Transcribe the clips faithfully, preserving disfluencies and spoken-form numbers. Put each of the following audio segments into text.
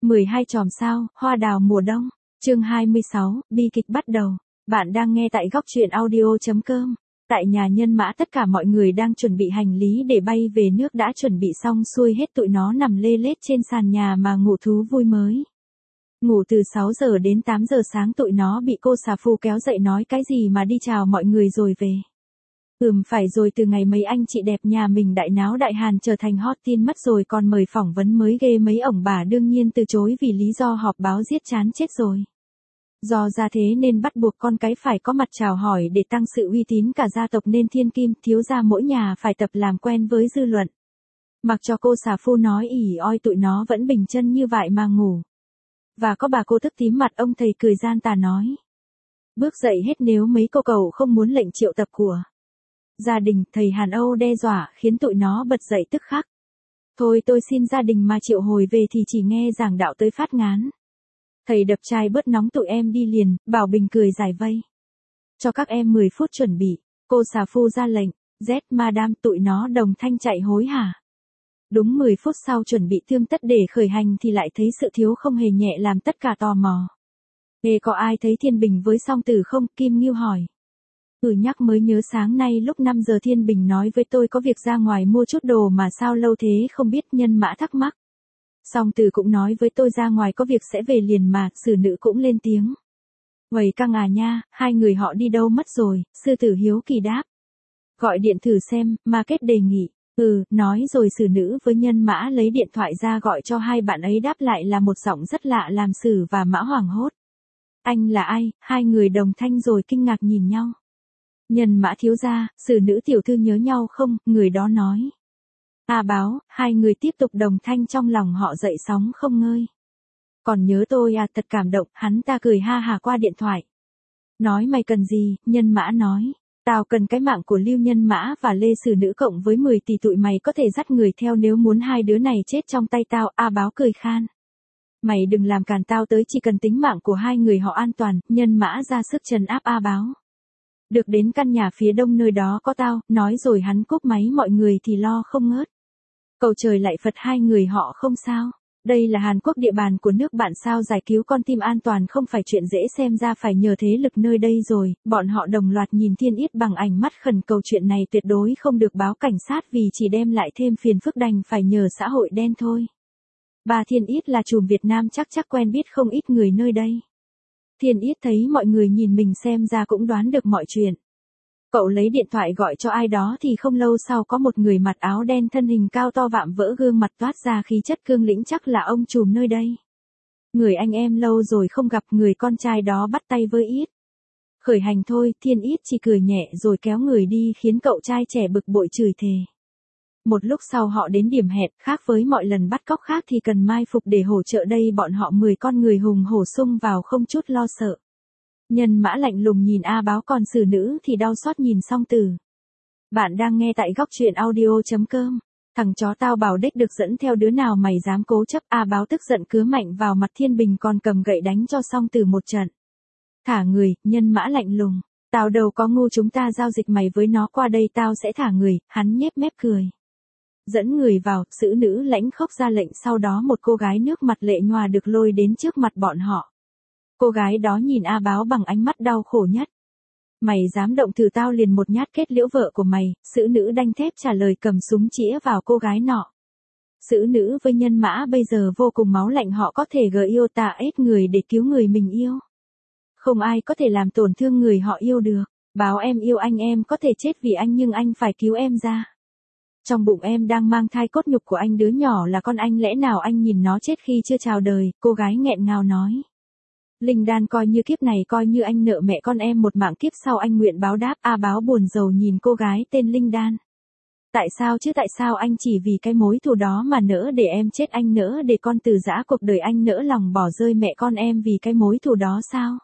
mười hai chòm sao, hoa đào mùa đông. Chương hai mươi sáu, bi kịch bắt đầu. Bạn đang nghe tại góc truyện audio.com. Tại nhà Nhân Mã tất cả mọi người đang chuẩn bị hành lý để bay về nước đã chuẩn bị xong xuôi hết, tụi nó nằm lê lết trên sàn nhà mà ngủ thú vui mới. Ngủ từ sáu giờ đến tám giờ sáng, tụi nó bị cô xà phu kéo dậy nói cái gì mà đi chào mọi người rồi về. Ừm phải rồi, từ ngày mấy anh chị đẹp nhà mình đại náo đại hàn trở thành hot teen mất rồi, còn mời phỏng vấn mới ghê mấy ổng bà đương nhiên từ chối vì lý do họp báo giết chán chết rồi. Do ra thế nên bắt buộc con cái phải có mặt chào hỏi để tăng sự uy tín cả gia tộc, nên thiên kim thiếu gia mỗi nhà phải tập làm quen với dư luận. Mặc cho cô xà phu nói ỉ oi, tụi nó vẫn bình chân như vậy mà ngủ. Và có bà cô tức tím mặt, ông thầy cười gian tà nói. Bước dậy hết nếu mấy cô cậu không muốn lệnh triệu tập của gia đình. Thầy Hàn Âu đe dọa khiến tụi nó bật dậy tức khắc. Thôi tôi xin gia đình mà triệu hồi về thì chỉ nghe giảng đạo tới phát ngán. Thầy đập chai bớt nóng tụi em đi liền, Bảo Bình cười giải vây. Cho các em mười phút chuẩn bị, cô xà phu ra lệnh, Z madam, tụi nó đồng thanh chạy hối hả. Đúng mười phút sau chuẩn bị thương tất để khởi hành thì lại thấy sự thiếu không hề nhẹ làm tất cả tò mò. Ê, có ai thấy Thiên Bình với Song Tử không? Kim Nghiêu hỏi. Ừ, nhắc mới nhớ sáng nay lúc năm giờ Thiên Bình nói với tôi có việc ra ngoài mua chút đồ mà sao lâu thế không biết. Nhân Mã thắc mắc. Song Tử cũng nói với tôi ra ngoài có việc sẽ về liền mà. Sử Nữ cũng lên tiếng. Uầy căng à nha, hai người họ đi đâu mất rồi? Sư Tử hiếu kỳ đáp. Gọi điện thử xem, Market đề nghị. Ừ, nói rồi Sử Nữ với Nhân Mã lấy điện thoại ra gọi cho hai bạn ấy, đáp lại là một giọng rất lạ làm Sử và Mã hoảng hốt. Anh là ai? Hai người đồng thanh rồi kinh ngạc nhìn nhau. Nhân Mã thiếu gia, Sử Nữ tiểu thư nhớ nhau không? Người đó nói. A Báo, hai người tiếp tục đồng thanh, trong lòng họ dậy sóng không ngơi. Còn nhớ tôi à? Thật cảm động, hắn ta cười ha hả qua điện thoại. Nói mày cần gì? Nhân Mã nói. Tao cần cái mạng của Lưu Nhân Mã và Lê Sử Nữ cộng với mười tỷ, tụi mày có thể dắt người theo nếu muốn hai đứa này chết trong tay tao. A Báo cười khan. Mày đừng làm càn, tao tới chỉ cần tính mạng của hai người họ an toàn. Nhân Mã ra sức trấn áp A Báo. Được đến căn nhà phía đông nơi đó có tao, nói rồi hắn cúp máy, mọi người thì lo không ngớt. Cầu trời lạy Phật, hai người họ không sao. Đây là Hàn Quốc, địa bàn của nước bạn, sao giải cứu con tim an toàn không phải chuyện dễ, xem ra phải nhờ thế lực nơi đây rồi. Bọn họ đồng loạt nhìn Thiên Yết bằng ánh mắt khẩn cầu, chuyện này tuyệt đối không được báo cảnh sát vì chỉ đem lại thêm phiền phức, đành phải nhờ xã hội đen thôi. Bà Thiên Yết là trùm Việt Nam, chắc chắc quen biết không ít người nơi đây. Thiên Yết thấy mọi người nhìn mình xem ra cũng đoán được mọi chuyện. Cậu lấy điện thoại gọi cho ai đó thì không lâu sau có một người mặc áo đen, thân hình cao to vạm vỡ, gương mặt toát ra khí chất cương lĩnh, chắc là ông trùm nơi đây. Người anh em lâu rồi không gặp. Người con trai đó bắt tay với Yết. Khởi hành thôi. Thiên Yết chỉ cười nhẹ rồi kéo người đi, khiến cậu trai trẻ bực bội chửi thề. Một lúc sau họ đến điểm hẹn, khác với mọi lần bắt cóc khác thì cần mai phục để hỗ trợ, đây bọn họ mười con người hùng hổ xông vào không chút lo sợ. Nhân Mã lạnh lùng nhìn A Báo, còn Sử Nữ thì đau xót nhìn Song Tử. Bạn đang nghe tại góc truyện audio.com. Thằng chó tao bảo đếch được dẫn theo, đứa nào mày dám cố chấp? A Báo tức giận cứa mạnh vào mặt Thiên Bình, còn cầm gậy đánh cho Song Tử một trận. Thả người. Nhân Mã lạnh lùng. Tao đâu có ngu, chúng ta giao dịch mày với nó, qua đây tao sẽ thả người. Hắn nhếch mép cười. Dẫn người vào, Sử Nữ lãnh khốc ra lệnh, sau đó một cô gái nước mặt lệ nhòa được lôi đến trước mặt bọn họ. Cô gái đó nhìn A Báo bằng ánh mắt đau khổ nhất. Mày dám động thử tao liền một nhát kết liễu vợ của mày. Sử Nữ đanh thép trả lời, cầm súng chĩa vào cô gái nọ. Sử Nữ với Nhân Mã bây giờ vô cùng máu lạnh, họ có thể gờ yêu tà ép người để cứu người mình yêu. Không ai có thể làm tổn thương người họ yêu được. Báo em yêu anh, em có thể chết vì anh nhưng anh phải cứu em ra. Trong bụng em đang mang thai cốt nhục của anh, đứa nhỏ là con anh, lẽ nào anh nhìn nó chết khi chưa chào đời? Cô gái nghẹn ngào nói. Linh Đan, coi như kiếp này coi như anh nợ mẹ con em một mạng, kiếp sau anh nguyện báo đáp. A Báo buồn rầu nhìn cô gái tên Linh Đan. Tại sao chứ, tại sao anh chỉ vì cái mối thù đó mà nỡ để em chết? Anh nỡ để con từ giã cuộc đời, anh nỡ lòng bỏ rơi mẹ con em vì cái mối thù đó sao?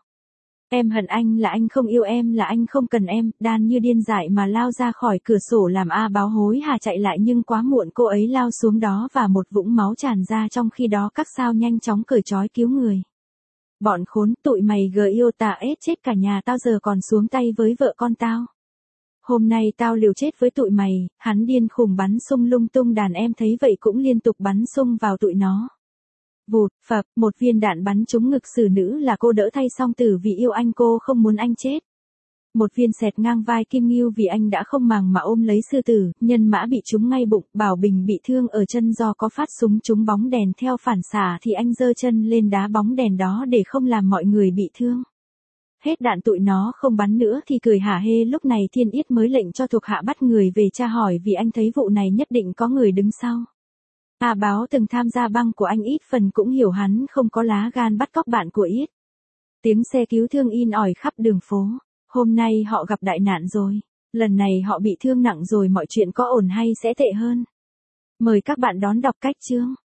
Em hận anh là anh không yêu em, là anh không cần em. Đan như điên dại mà lao ra khỏi cửa sổ làm A Báo hối hả chạy lại, nhưng quá muộn, cô ấy lao xuống đó và một vũng máu tràn ra, trong khi đó các sao nhanh chóng cởi trói cứu người. Bọn khốn, tụi mày gờ yêu tà ết chết cả nhà tao, giờ còn xuống tay với vợ con tao. Hôm nay tao liều chết với tụi mày. Hắn điên khùng bắn sung lung tung, đàn em thấy vậy cũng liên tục bắn sung vào tụi nó. Vụt, phập, một viên đạn bắn trúng ngực xử nữ là cô đỡ thay song tử vì yêu anh cô không muốn anh chết. Một viên xẹt ngang vai Kim Ngưu vì anh đã không màng mà ôm lấy sư tử, nhân mã bị trúng ngay bụng, Bảo Bình bị thương ở chân do có phát súng trúng bóng đèn theo phản xạ thì anh giơ chân lên đá bóng đèn đó để không làm mọi người bị thương. Hết đạn tụi nó không bắn nữa thì cười hả hê, lúc này Thiên Yết mới lệnh cho thuộc hạ bắt người về tra hỏi vì anh thấy vụ này nhất định có người đứng sau. A Báo từng tham gia băng của anh ít phần cũng hiểu hắn không có lá gan bắt cóc bạn của Yết. Tiếng xe cứu thương in ỏi khắp đường phố. Hôm nay họ gặp đại nạn rồi. Lần này họ bị thương nặng rồi, mọi chuyện có ổn hay sẽ tệ hơn? Mời các bạn đón đọc cách chương.